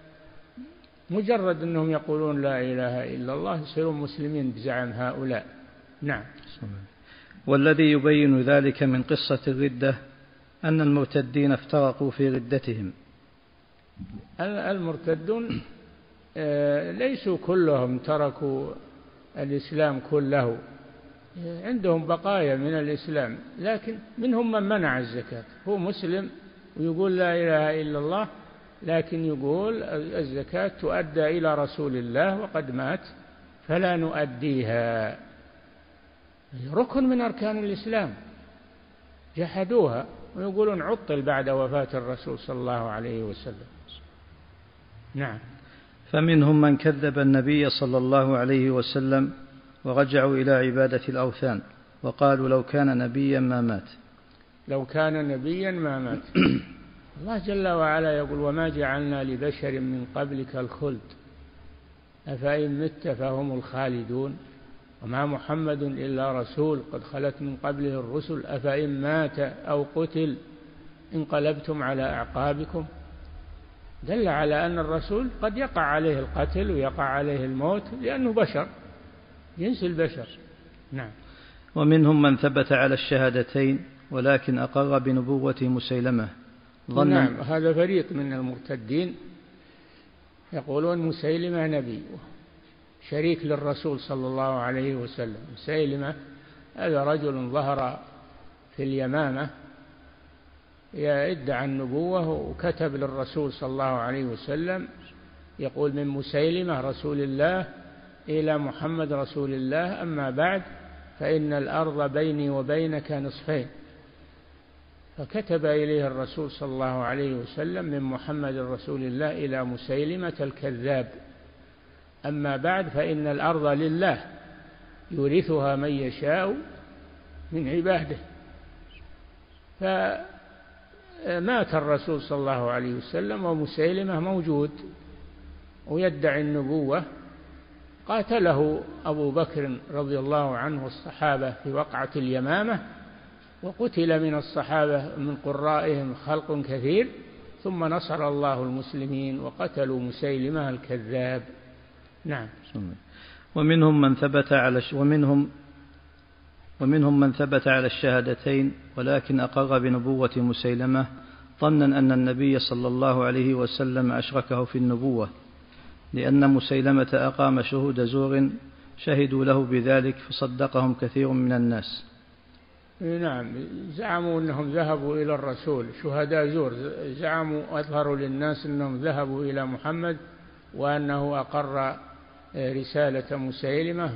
مجرد أنهم يقولون لا إله إلا الله يصيرون مسلمين بزعم هؤلاء. نعم. والذي يبين ذلك من قصة الردة أن المرتدين افترقوا في ردتهم. المرتدون ليسوا كلهم تركوا الإسلام كله، عندهم بقايا من الإسلام، لكن منهم من منع الزكاة، هو مسلم ويقول لا إله إلا الله، لكن يقول الزكاة تؤدى إلى رسول الله وقد مات فلا نؤديها، ركن من أركان الإسلام، جحدوها ويقولون عطل بعد وفاة الرسول صلى الله عليه وسلم. نعم. فمنهم من كذب النبي صلى الله عليه وسلم ورجعوا إلى عبادة الأوثان وقالوا لو كان نبيا ما مات. لو كان نبيا ما مات. الله جل وعلا يقول وما جعلنا لبشر من قبلك الخلد أفإن مت فهم الخالدون وما محمد إلا رسول قد خلت من قبله الرسل أفإن مات أو قتل انقلبتم على أعقابكم. دل على أن الرسول قد يقع عليه القتل ويقع عليه الموت لأنه بشر، جنس البشر. نعم. ومنهم من ثبت على الشهادتين ولكن أقر بنبوة مسيلمة. نعم، هذا فريق من المرتدين يقولون مسيلمة نبي، شريك للرسول صلى الله عليه وسلم. مسيلمة هذا رجل ظهر في اليمامة يدعي النبوة وكتب للرسول صلى الله عليه وسلم يقول: من مسيلمة رسول الله إلى محمد رسول الله، أما بعد فإن الأرض بيني وبينك نصفين. فكتب إليه الرسول صلى الله عليه وسلم: من محمد رسول الله إلى مسيلمة الكذاب، أما بعد فإن الأرض لله يورثها من يشاء من عباده. فمات الرسول صلى الله عليه وسلم ومسيلمة موجود ويدعي النبوة. قاتله أبو بكر رضي الله عنه والصحابة في وقعة اليمامة، وقتل من الصحابة من قرائهم خلق كثير، ثم نصر الله المسلمين وقتلوا مسيلمة الكذاب. نعم. ومنهم من ثبت على الشهادتين ولكن أقر بنبوة مسيلمة ظنا أن النبي صلى الله عليه وسلم أشركه في النبوة، لأن مسيلمة أقام شهود زور شهدوا له بذلك فصدقهم كثير من الناس. نعم، زعموا أنهم ذهبوا إلى الرسول، شهداء زور، زعموا أظهروا للناس أنهم ذهبوا إلى محمد وأنه أقر رسالة مسيلمة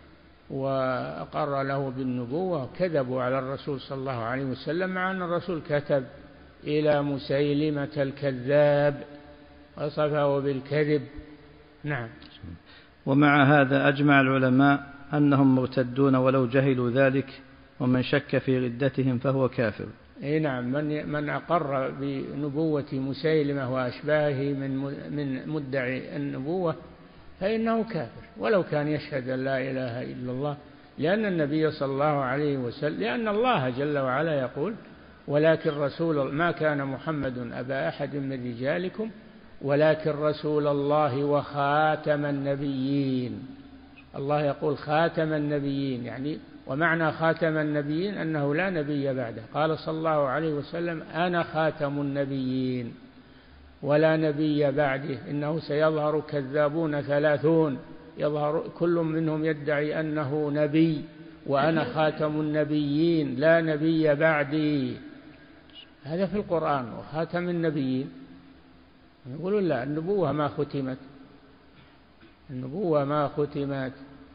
وأقر له بالنبوة، كذبوا على الرسول صلى الله عليه وسلم، مع أن الرسول كتب إلى مسيلمة الكذاب وصفه بالكذب. نعم. ومع هذا أجمع العلماء أنهم مرتدون ولو جهلوا ذلك، ومن شك في ردتهم فهو كافر. نعم، من أقر بنبوة مسيلمة وأشباهه من مدعي النبوة فإنه كافر ولو كان يشهد أن لا إله إلا الله، لأن النبي صلى الله عليه وسلم، لأن الله جل وعلا يقول: ولكن رسول ما كان محمد أبا أحد من رجالكم ولكن رسول الله وخاتم النبيين. الله يقول خاتم النبيين، يعني ومعنى خاتم النبيين أنه لا نبي بعده. قال صلى الله عليه وسلم: أنا خاتم النبيين ولا نبي بعده، إنه سيظهر كذابون 30 يظهر كل منهم يدعي أنه نبي، وأنا خاتم النبيين لا نبي بعدي. هذا في القرآن، وخاتم النبيين. يقولون لا، النبوة ما ختمت، النبوة ما ختمت.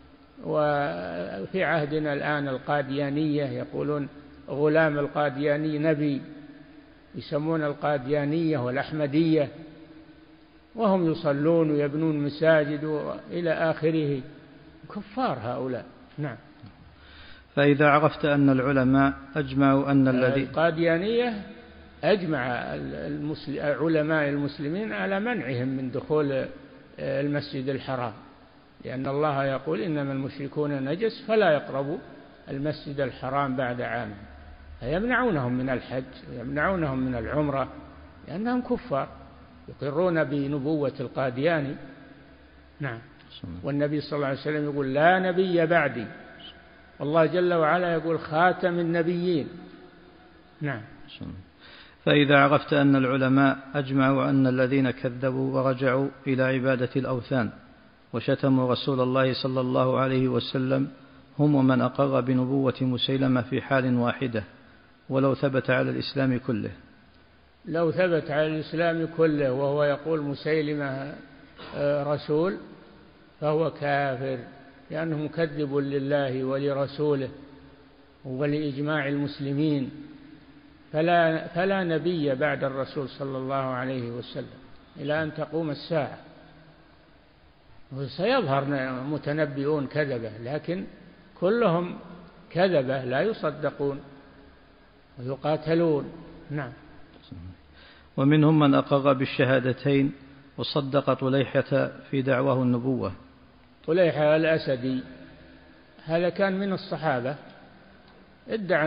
وفي عهدنا الآن القاديانية يقولون غلام القادياني نبي، يسمون القاديانية والأحمدية، وهم يصلون ويبنون مساجد إلى آخره، كفار هؤلاء. نعم. فإذا عرفت أن العلماء أجمعوا أن الذي القاديانية أجمع علماء المسلمين على منعهم من دخول المسجد الحرام، لأن الله يقول: إنما المشركون نجس فلا يقربوا المسجد الحرام بعد عام. فيمنعونهم من الحج ويمنعونهم من العمرة لأنهم كفار يقرون بنبوة القادياني. نعم. والنبي صلى الله عليه وسلم يقول: لا نبي بعدي، والله جل وعلا يقول: خاتم النبيين. نعم. فإذا عرفت أن العلماء أجمعوا أن الذين كذبوا ورجعوا إلى عبادة الأوثان وشتموا رسول الله صلى الله عليه وسلم هم من أقر بنبوة مسيلمة في حال واحدة ولو ثبت على الإسلام كله. لو ثبت على الإسلام كله وهو يقول مسيلمة رسول فهو كافر، لأنه مكذب لله ولرسوله ولإجماع المسلمين. فلا نبي بعد الرسول صلى الله عليه وسلم إلى أن تقوم الساعة. وسيظهر متنبئون كذبة، لكن كلهم كذبة لا يصدقون ويقاتلون. نعم. ومنهم من أقر بالشهادتين وصدق طليحة في دعواه النبوة. طليحة الأسدي هذا كان من الصحابة، ادعى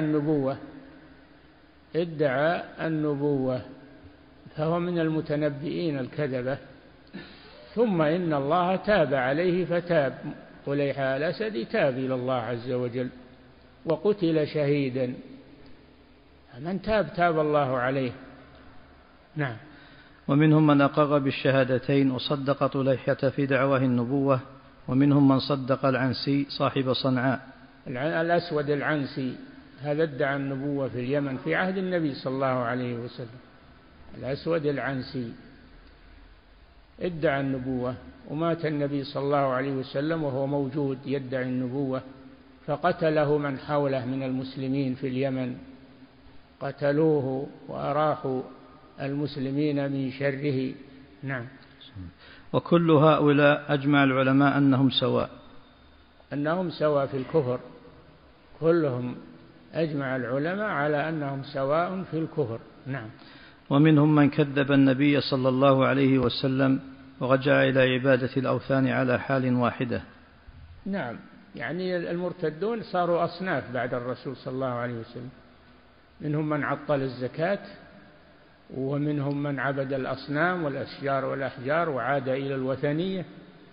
النبوة، فهو من المتنبئين الكذبة. ثم إن الله تاب عليه فتاب، طليحة الأسدي تاب إلى الله عز وجل وقتل شهيدا. من تاب الله عليه. نعم. ومنهم من أقر بالشهادتين وصدق طليحة في دعواه النبوة ومنهم من صدق العنسي صاحب صنعاء. الأسود العنسي هذا ادعى النبوة في اليمن في عهد النبي صلى الله عليه وسلم. الأسود العنسي ادعى النبوة، ومات النبي صلى الله عليه وسلم وهو موجود يدعي النبوة، فقتله من حوله من المسلمين في اليمن، قتلوه وأراحوا المسلمين من شره. نعم. وكل هؤلاء أجمع العلماء أنهم سواء، أنهم سواء في الكفر، كلهم أجمع العلماء على أنهم سواء في الكفر. نعم. ومنهم من كذب النبي صلى الله عليه وسلم ورجع إلى عبادة الأوثان على حال واحدة. نعم، يعني المرتدون صاروا أصناف بعد الرسول صلى الله عليه وسلم، منهم من عطل الزكاة، ومنهم من عبد الأصنام والأشجار والأحجار وعاد إلى الوثنية.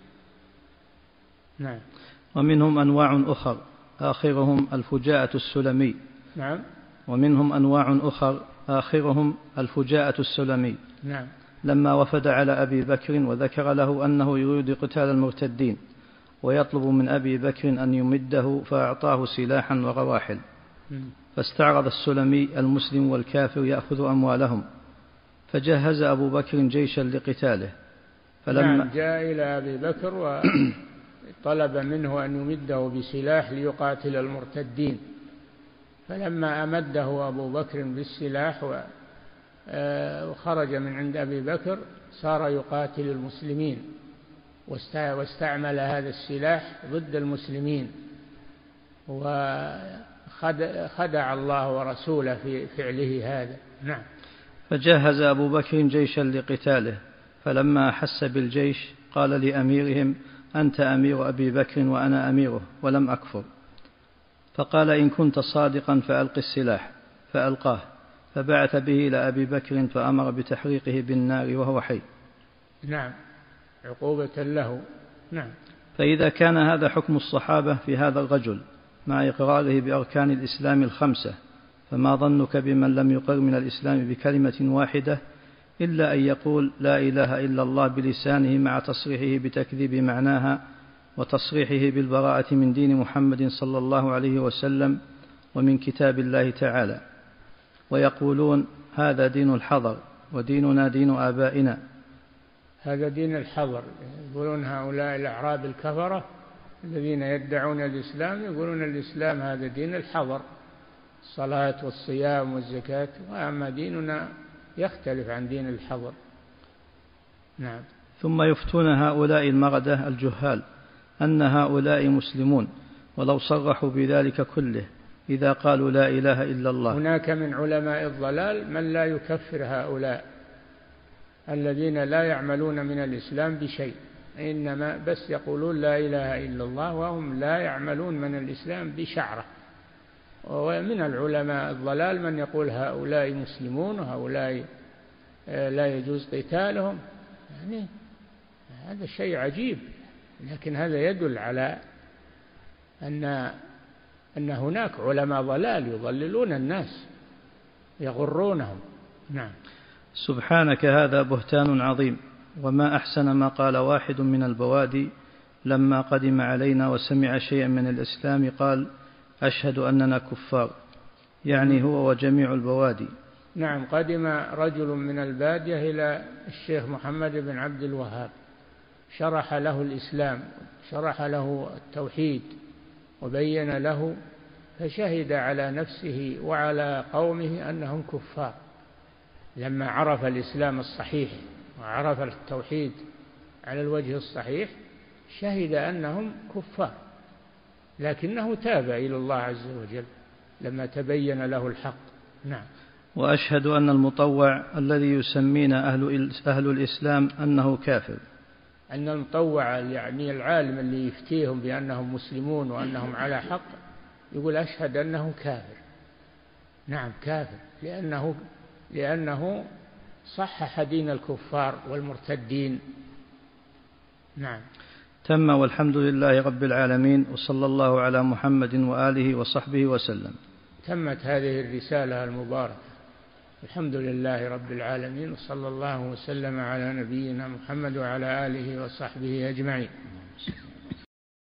نعم. ومنهم أنواع أخر آخرهم الفجاءة السلمي. نعم. ومنهم أنواع أخر آخرهم الفجاءة السلمي. نعم. لما وفد على أبي بكر وذكر له أنه يريد قتال المرتدين ويطلب من أبي بكر أن يمده، فأعطاه سلاحا ورواحل، فاستعرض السلمي المسلم والكافر يأخذ أموالهم، فجهز أبو بكر جيشا لقتاله. نعم، جاء إلى أبي بكر وطلب منه أن يمده بسلاح ليقاتل المرتدين، فلما أمده أبو بكر بالسلاح وخرج من عند أبي بكر صار يقاتل المسلمين، واستعمل هذا السلاح ضد المسلمين، وخدع الله ورسوله في فعله هذا. نعم. فجهز أبو بكر جيشا لقتاله، فلما أحس بالجيش قال لأميرهم: أنت أمير أبي بكر وأنا أميره، ولم أكفر. فقال: إن كنت صادقا فألق السلاح، فألقاه، فبعث به إلى أبي بكر فأمر بتحريقه بالنار وهو حي. نعم، عقوبة له. نعم. فإذا كان هذا حكم الصحابة في هذا الرجل مع إقراره بأركان الإسلام الخمسة، فما ظنك بمن لم يقر من الإسلام بكلمة واحدة إلا أن يقول لا إله إلا الله بلسانه مع تصريحه بتكذيب معناها وتصريحه بالبراءة من دين محمد صلى الله عليه وسلم ومن كتاب الله تعالى، ويقولون هذا دين الحضر وديننا دين آبائنا. هذا دين الحضر، يقولون هؤلاء الأعراب الكفرة الذين يدعون الإسلام، يقولون الإسلام هذا دين الحضر، الصلاة والصيام والزكاة، وأما ديننا يختلف عن دين الحضر. نعم. ثم يفتون هؤلاء المردة الجهال أن هؤلاء مسلمون ولو صرحوا بذلك كله إذا قالوا لا إله إلا الله. هناك من علماء الضلال من لا يكفر هؤلاء الذين لا يعملون من الإسلام بشيء، إنما بس يقولون لا إله إلا الله وهم لا يعملون من الإسلام بشعرة. ومن العلماء الضلال من يقول هؤلاء مسلمون وهؤلاء لا يجوز قتالهم، يعني هذا شيء عجيب، لكن هذا يدل على أن هناك علماء ضلال يضللون الناس يغرونهم. نعم. سبحانك، هذا بهتان عظيم. وما أحسن ما قال واحد من البوادي لما قدم علينا وسمع شيئا من الإسلام قال: أشهد أننا كفار، يعني هو وجميع البوادي. نعم، قدم رجل من البادية إلى الشيخ محمد بن عبد الوهاب، شرح له الإسلام، شرح له التوحيد وبين له، فشهد على نفسه وعلى قومه أنهم كفار. لما عرف الإسلام الصحيح وعرف التوحيد على الوجه الصحيح شهد أنهم كفار، لكنه تاب إلى الله عز وجل لما تبين له الحق. نعم. وأشهد أن المطوع الذي يسمينا أهل الإسلام أنه كافر. أن المطوع يعني العالم اللي يفتيهم بأنهم مسلمون وأنهم على حق يقول أشهد أنه كافر. نعم، كافر، لأنه صحح دين الكفار والمرتدين. نعم. تم، والحمد لله رب العالمين، وصلى الله على محمد وآله وصحبه وسلم. تمت هذه الرسالة المباركة، الحمد لله رب العالمين، وصلى الله وسلم على نبينا محمد وعلى آله وصحبه أجمعين.